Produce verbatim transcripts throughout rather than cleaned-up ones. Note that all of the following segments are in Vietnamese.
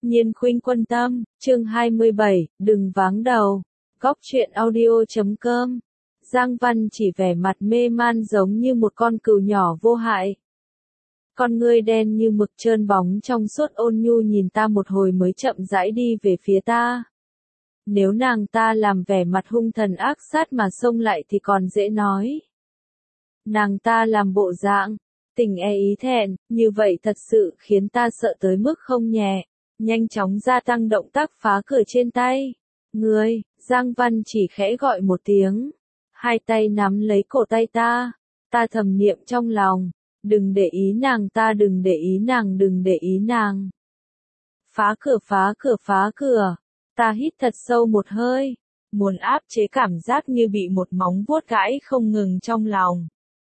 Nhiên khuynh quân tâm, chương hai mươi bảy, đừng váng đầu. Góc truyện audio chấm com. Giang Văn chỉ vẻ mặt mê man giống như một con cừu nhỏ vô hại. Con ngươi đen như mực trơn bóng trong suốt ôn nhu nhìn ta một hồi mới chậm rãi đi về phía ta. Nếu nàng ta làm vẻ mặt hung thần ác sát mà xông lại thì còn dễ nói. Nàng ta làm bộ dạng, tình e ý thẹn, như vậy thật sự khiến ta sợ tới mức không nhẹ. Nhanh chóng gia tăng động tác phá cửa trên tay. Ngươi, Giang Văn chỉ khẽ gọi một tiếng. Hai tay nắm lấy cổ tay ta. Ta thầm niệm trong lòng. Đừng để ý nàng ta, đừng để ý nàng, đừng để ý nàng. Phá cửa, phá cửa, phá cửa. Ta hít thật sâu một hơi. Muốn áp chế cảm giác như bị một móng vuốt gãi không ngừng trong lòng.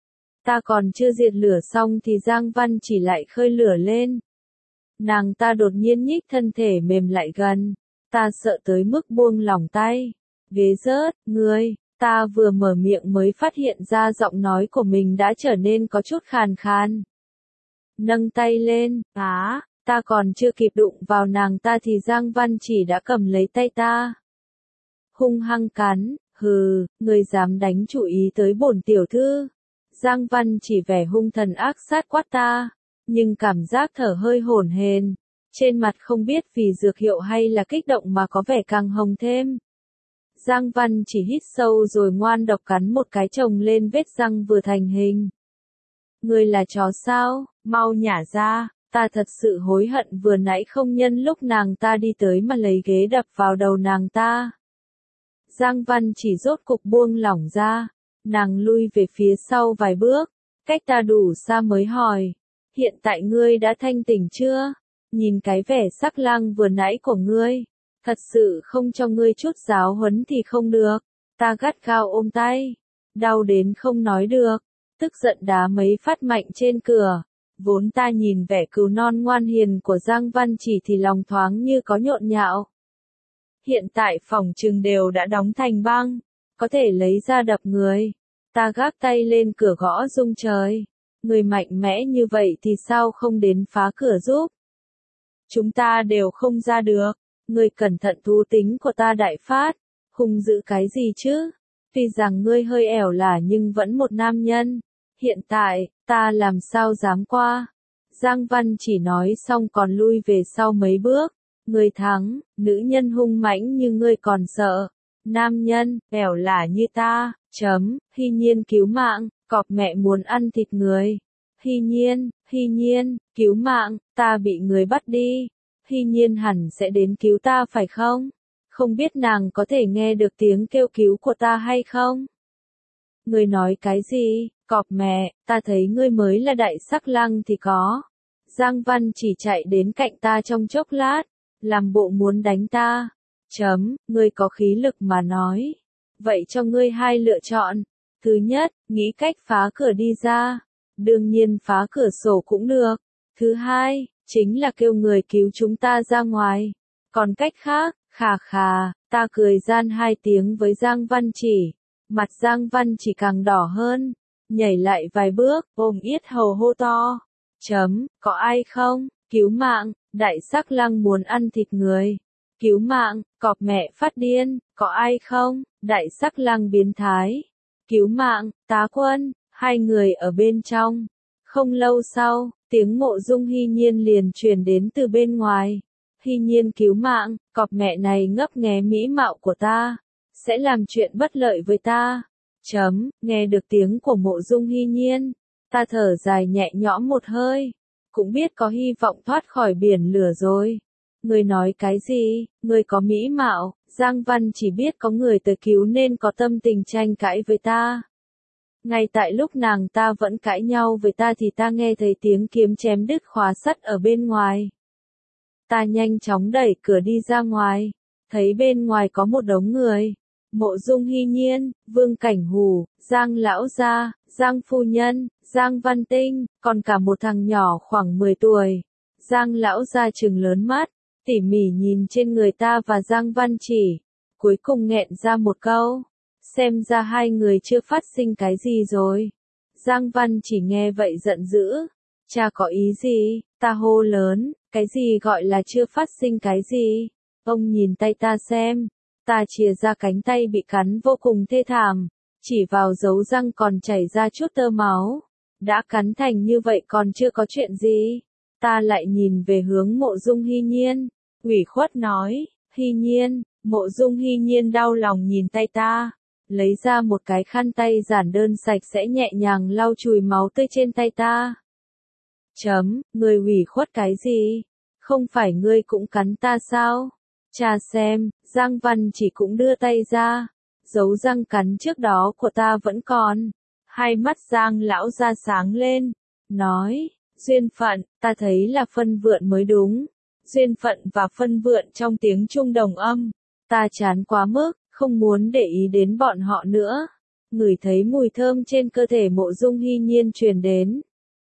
Ta còn chưa diệt lửa xong thì Giang Văn chỉ lại khơi lửa lên. Nàng ta đột nhiên nhích thân thể mềm lại gần. Ta sợ tới mức buông lỏng tay. Ghế rớt, ngươi, ta vừa mở miệng mới phát hiện ra giọng nói của mình đã trở nên có chút khàn khàn. Nâng tay lên, á, ta còn chưa kịp đụng vào nàng ta thì Giang Văn chỉ đã cầm lấy tay ta. Hung hăng cắn, hừ, ngươi dám đánh chủ ý tới bổn tiểu thư. Giang Văn chỉ vẻ hung thần ác sát quát ta. Nhưng cảm giác thở hơi hổn hển, trên mặt không biết vì dược hiệu hay là kích động mà có vẻ càng hồng thêm. Giang Văn chỉ hít sâu rồi ngoan độc cắn một cái chồng lên vết răng vừa thành hình. Ngươi là chó sao, mau nhả ra, ta thật sự hối hận vừa nãy không nhân lúc nàng ta đi tới mà lấy ghế đập vào đầu nàng ta. Giang Văn chỉ rốt cục buông lỏng ra, nàng lui về phía sau vài bước, cách ta đủ xa mới hỏi. Hiện tại ngươi đã thanh tỉnh chưa? Nhìn cái vẻ sắc lang vừa nãy của ngươi, thật sự không cho ngươi chút giáo huấn thì không được. Ta gắt gao ôm tay, đau đến không nói được, tức giận đá mấy phát mạnh trên cửa. Vốn ta nhìn vẻ cừu non ngoan hiền của Giang Văn chỉ thì lòng thoáng như có nhộn nhạo. Hiện tại phòng trừng đều đã đóng thành băng, có thể lấy ra đập người. Ta gác tay lên cửa gõ rung trời. Người mạnh mẽ như vậy thì sao không đến phá cửa giúp? Chúng ta đều không ra được. Người cẩn thận, thú tính của ta đại phát. Hung dữ cái gì chứ? Tuy rằng ngươi hơi ẻo lả nhưng vẫn một nam nhân. Hiện tại, ta làm sao dám qua? Giang Văn chỉ nói xong còn lui về sau mấy bước. Ngươi thắng, nữ nhân hung mãnh như ngươi còn sợ. Nam nhân, ẻo lả như ta, chấm, Hy Nhiên cứu mạng. Cọp mẹ muốn ăn thịt người. Hy Nhiên, Hy Nhiên, cứu mạng, ta bị người bắt đi. Hy Nhiên hẳn sẽ đến cứu ta phải không? Không biết nàng có thể nghe được tiếng kêu cứu của ta hay không? Ngươi nói cái gì? Cọp mẹ, ta thấy ngươi mới là đại sắc lang thì có. Giang Văn chỉ chạy đến cạnh ta trong chốc lát, làm bộ muốn đánh ta. Chấm, ngươi có khí lực mà nói. Vậy cho ngươi hai lựa chọn. Thứ nhất, nghĩ cách phá cửa đi ra. Đương nhiên phá cửa sổ cũng được. Thứ hai, chính là kêu người cứu chúng ta ra ngoài. Còn cách khác, khà khà, ta cười gian hai tiếng với Giang Văn chỉ. Mặt Giang Văn chỉ càng đỏ hơn. Nhảy lại vài bước, ôm yết hầu hô to. Chấm, có ai không? Cứu mạng, đại sắc lang muốn ăn thịt người. Cứu mạng, cọp mẹ phát điên, có ai không? Đại sắc lang biến thái. Cứu mạng, tá quân, hai người ở bên trong. Không lâu sau, tiếng Mộ Dung Hy Nhiên liền truyền đến từ bên ngoài. Hy Nhiên cứu mạng, cọp mẹ này ngấp nghé mỹ mạo của ta. Sẽ làm chuyện bất lợi với ta. Chấm, nghe được tiếng của Mộ Dung Hy Nhiên. Ta thở dài nhẹ nhõm một hơi. Cũng biết có hy vọng thoát khỏi biển lửa rồi. Ngươi nói cái gì? Ngươi có mỹ mạo. Giang Văn chỉ biết có người tới cứu nên có tâm tình tranh cãi với ta. Ngay tại lúc nàng ta vẫn cãi nhau với ta thì ta nghe thấy tiếng kiếm chém đứt khóa sắt ở bên ngoài. Ta nhanh chóng đẩy cửa đi ra ngoài. Thấy bên ngoài có một đống người. Mộ Dung Hy Nhiên, Vương Cảnh Hù, Giang Lão Gia, Giang Phu Nhân, Giang Văn Tinh, còn cả một thằng nhỏ khoảng mười tuổi. Giang Lão Gia trừng lớn mắt, tỉ mỉ nhìn trên người ta và Giang Văn chỉ. Cuối cùng nghẹn ra một câu. Xem ra hai người chưa phát sinh cái gì rồi. Giang Văn chỉ nghe vậy giận dữ. Cha có ý gì? Ta hô lớn, cái gì gọi là chưa phát sinh cái gì? Ông nhìn tay ta xem. Ta chìa ra cánh tay bị cắn vô cùng thê thảm, chỉ vào dấu răng còn chảy ra chút tơ máu. Đã cắn thành như vậy còn chưa có chuyện gì. Ta lại nhìn về hướng Mộ Dung Hy Nhiên, ủy khuất nói, Hy Nhiên. Mộ Dung Hy Nhiên đau lòng nhìn tay ta, lấy ra một cái khăn tay giản đơn sạch sẽ nhẹ nhàng lau chùi máu tươi trên tay ta. Chấm, ngươi ủy khuất cái gì? Không phải ngươi cũng cắn ta sao? Cha xem, Giang Văn Chỉ cũng đưa tay ra, dấu răng cắn trước đó của ta vẫn còn. Hai mắt Giang lão ra sáng lên, nói, duyên phận, ta thấy là phân vượn mới đúng. Duyên phận và phân vượn trong tiếng Trung đồng âm. Ta chán quá mức, không muốn để ý đến bọn họ nữa. Ngửi thấy mùi thơm trên cơ thể Mộ Dung Hy Nhiên truyền đến.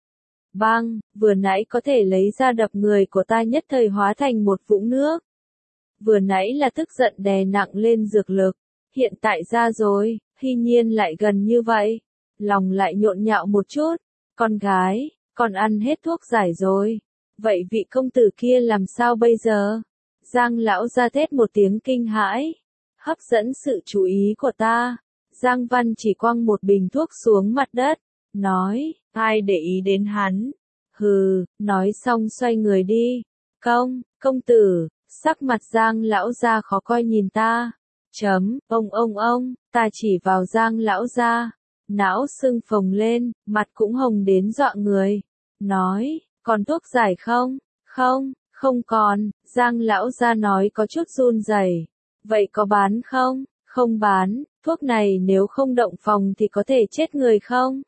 Bang, vừa nãy có thể lấy ra đập người của ta nhất thời hóa thành một vũng nước. Vừa nãy là tức giận đè nặng lên dược lực, hiện tại ra rồi, Hy Nhiên lại gần như vậy. Lòng lại nhộn nhạo một chút, con gái, con ăn hết thuốc giải rồi. Vậy vị công tử kia làm sao bây giờ? Giang lão ra thét một tiếng kinh hãi, hấp dẫn sự chú ý của ta. Giang Văn Chỉ quăng một bình thuốc xuống mặt đất, nói, ai để ý đến hắn? Hừ, nói xong xoay người đi. Công, công tử, sắc mặt Giang lão ra khó coi nhìn ta. Chấm, ông ông ông, ta chỉ vào Giang lão ra, não sưng phồng lên, mặt cũng hồng đến dọa người. Nói, còn thuốc giải không? Không, không còn. Giang lão ra nói có chút run rẩy. Vậy có bán không? Không bán, thuốc này nếu không động phòng thì có thể chết người không?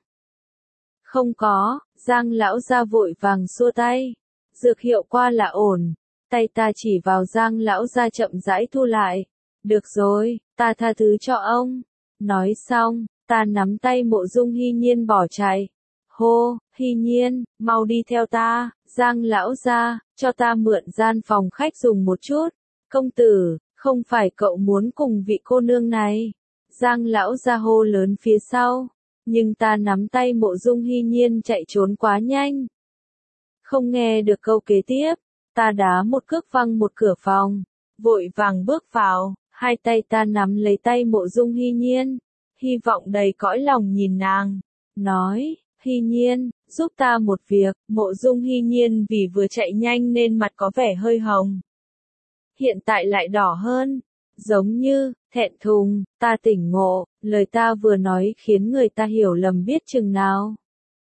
Không có. Giang lão ra vội vàng xua tay. Dược hiệu qua là ổn. Tay ta chỉ vào Giang lão ra chậm rãi thu lại. Được rồi, ta tha thứ cho ông. Nói xong, ta nắm tay Mộ Dung Hy Nhiên bỏ chạy. Hô, Hy Nhiên, mau đi theo ta. Giang lão ra, cho ta mượn gian phòng khách dùng một chút. Công tử, không phải cậu muốn cùng vị cô nương này. Giang lão ra hô lớn phía sau. Nhưng ta nắm tay Mộ Dung Hy Nhiên chạy trốn quá nhanh. Không nghe được câu kế tiếp, ta đá một cước văng một cửa phòng. Vội vàng bước vào, hai tay ta nắm lấy tay Mộ Dung Hy Nhiên. Hy vọng đầy cõi lòng nhìn nàng. Nói, Hy Nhiên, giúp ta một việc. Mộ Dung Hy Nhiên vì vừa chạy nhanh nên mặt có vẻ hơi hồng. Hiện tại lại đỏ hơn. Giống như, thẹn thùng, ta tỉnh ngộ, lời ta vừa nói khiến người ta hiểu lầm biết chừng nào.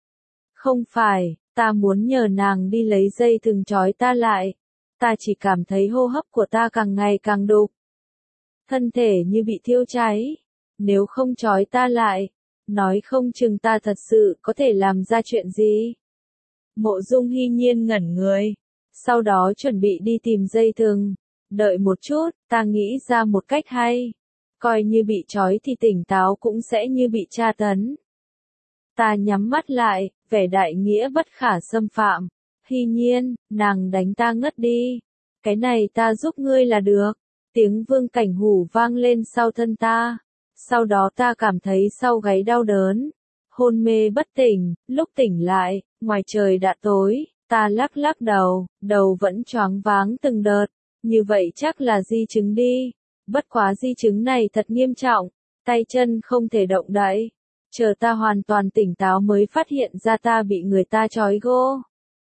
Không phải, ta muốn nhờ nàng đi lấy dây thừng trói ta lại. Ta chỉ cảm thấy hô hấp của ta càng ngày càng đục. Thân thể như bị thiêu cháy. Nếu không trói ta lại, nói không chừng ta thật sự có thể làm ra chuyện gì. Mộ Dung Hy Nhiên ngẩn người. Sau đó chuẩn bị đi tìm dây thừng. Đợi một chút, ta nghĩ ra một cách hay. Coi như bị trói thì tỉnh táo cũng sẽ như bị tra tấn. Ta nhắm mắt lại, vẻ đại nghĩa bất khả xâm phạm. Hy Nhiên, nàng đánh ta ngất đi. Cái này ta giúp ngươi là được. Tiếng Vương Cảnh Hủ vang lên sau thân ta. Sau đó ta cảm thấy sau gáy đau đớn. Hôn mê bất tỉnh, lúc tỉnh lại, ngoài trời đã tối, ta lắc lắc đầu, đầu vẫn choáng váng từng đợt. Như vậy chắc là di chứng đi. Bất quá di chứng này thật nghiêm trọng, tay chân không thể động đậy. Chờ ta hoàn toàn tỉnh táo mới phát hiện ra ta bị người ta trói gô.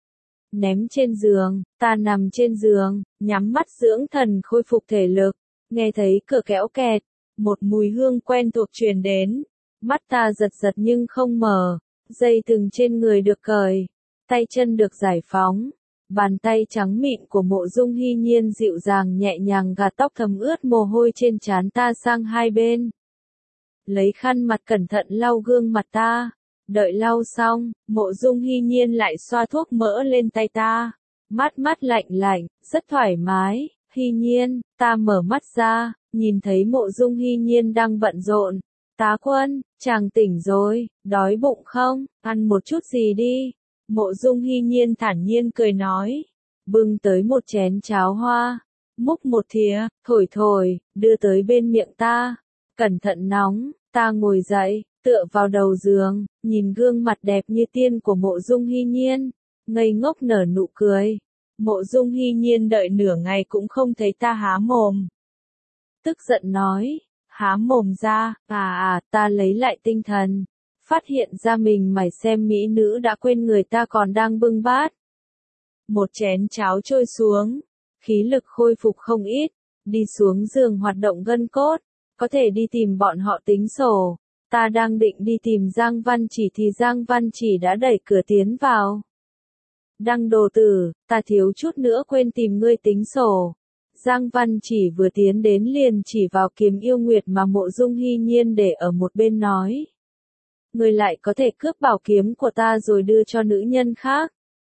Ném trên giường, ta nằm trên giường, nhắm mắt dưỡng thần khôi phục thể lực. Nghe thấy cửa kéo kẹt, một mùi hương quen thuộc truyền đến. Mắt ta giật giật nhưng không mở. Dây thừng trên người được cởi, tay chân được giải phóng. Bàn tay trắng mịn của Mộ Dung Hy Nhiên dịu dàng nhẹ nhàng gạt tóc thấm ướt mồ hôi trên trán ta sang hai bên. Lấy khăn mặt cẩn thận lau gương mặt ta. Đợi lau xong, Mộ Dung Hy Nhiên lại xoa thuốc mỡ lên tay ta. Mắt mắt lạnh lạnh, rất thoải mái. Hy Nhiên, ta mở mắt ra, nhìn thấy Mộ Dung Hy Nhiên đang bận rộn. Tá Quân, chàng tỉnh rồi, đói bụng không? Ăn một chút gì đi. Mộ Dung Hy Nhiên thản nhiên cười nói. Bưng tới một chén cháo hoa. Múc một thìa, thổi thổi, đưa tới bên miệng ta. Cẩn thận nóng, ta ngồi dậy, tựa vào đầu giường, nhìn gương mặt đẹp như tiên của Mộ Dung Hy Nhiên. ngây ngốc nở nụ cười. Mộ Dung Hy Nhiên đợi nửa ngày cũng không thấy ta há mồm. Tức giận nói, há mồm ra, à à, ta lấy lại tinh thần. Phát hiện ra mình mải xem mỹ nữ đã quên người ta còn đang bưng bát. Một chén cháo trôi xuống, khí lực khôi phục không ít, đi xuống giường hoạt động gân cốt, có thể đi tìm bọn họ tính sổ. Ta đang định đi tìm Giang Văn Chỉ thì Giang Văn Chỉ đã đẩy cửa tiến vào. Đăng đồ tử, ta thiếu chút nữa quên tìm ngươi tính sổ. Giang Văn Chỉ vừa tiến đến liền chỉ vào kiếm yêu nguyệt mà Mộ Dung Hy Nhiên để ở một bên nói. Ngươi lại có thể cướp bảo kiếm của ta rồi đưa cho nữ nhân khác.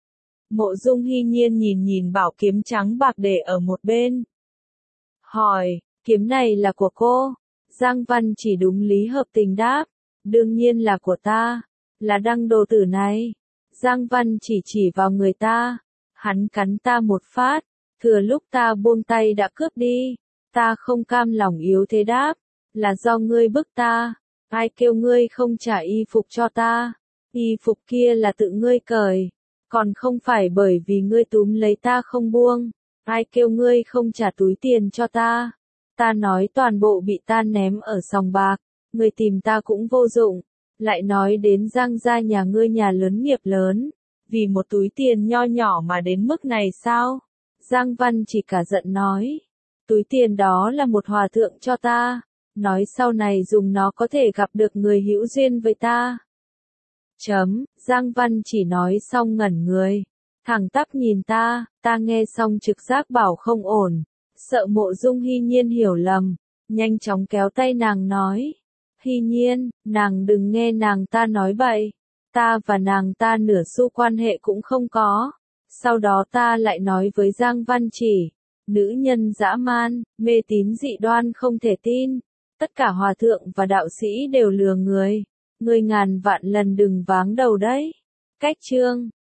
Mộ Dung Hy Nhiên nhìn nhìn bảo kiếm trắng bạc để ở một bên. Hỏi, kiếm này là của cô? Giang Văn Chỉ đúng lý hợp tình đáp. Đương nhiên là của ta, là đăng đồ tử này. Giang Văn Chỉ chỉ vào người ta. Hắn cắn ta một phát, thừa lúc ta buông tay đã cướp đi. Ta không cam lòng yếu thế đáp. Là do ngươi bức ta. Ai kêu ngươi không trả y phục cho ta? Y phục kia là tự ngươi cởi. Còn không phải bởi vì ngươi túm lấy ta không buông. Ai kêu ngươi không trả túi tiền cho ta? Ta nói toàn bộ bị ta ném ở sòng bạc. Ngươi tìm ta cũng vô dụng. Lại nói đến Giang gia nhà ngươi nhà lớn nghiệp lớn. Vì một túi tiền nho nhỏ mà đến mức này sao? Giang Văn Chỉ cả giận nói. Túi tiền đó là một hòa thượng cho ta. Nói sau này dùng nó có thể gặp được người hữu duyên với ta. Chấm, Giang Văn Chỉ nói xong ngẩn người. Thẳng tắp nhìn ta, ta nghe xong trực giác bảo không ổn. Sợ Mộ Dung Hy Nhiên hiểu lầm. Nhanh chóng kéo tay nàng nói. Hy Nhiên, nàng đừng nghe nàng ta nói bậy. Ta và nàng ta nửa xu quan hệ cũng không có. Sau đó ta lại nói với Giang Văn Chỉ. Nữ nhân dã man, mê tín dị đoan không thể tin. Tất cả hòa thượng và đạo sĩ đều lừa người. Ngươi ngàn vạn lần đừng váng đầu đấy. Cách chương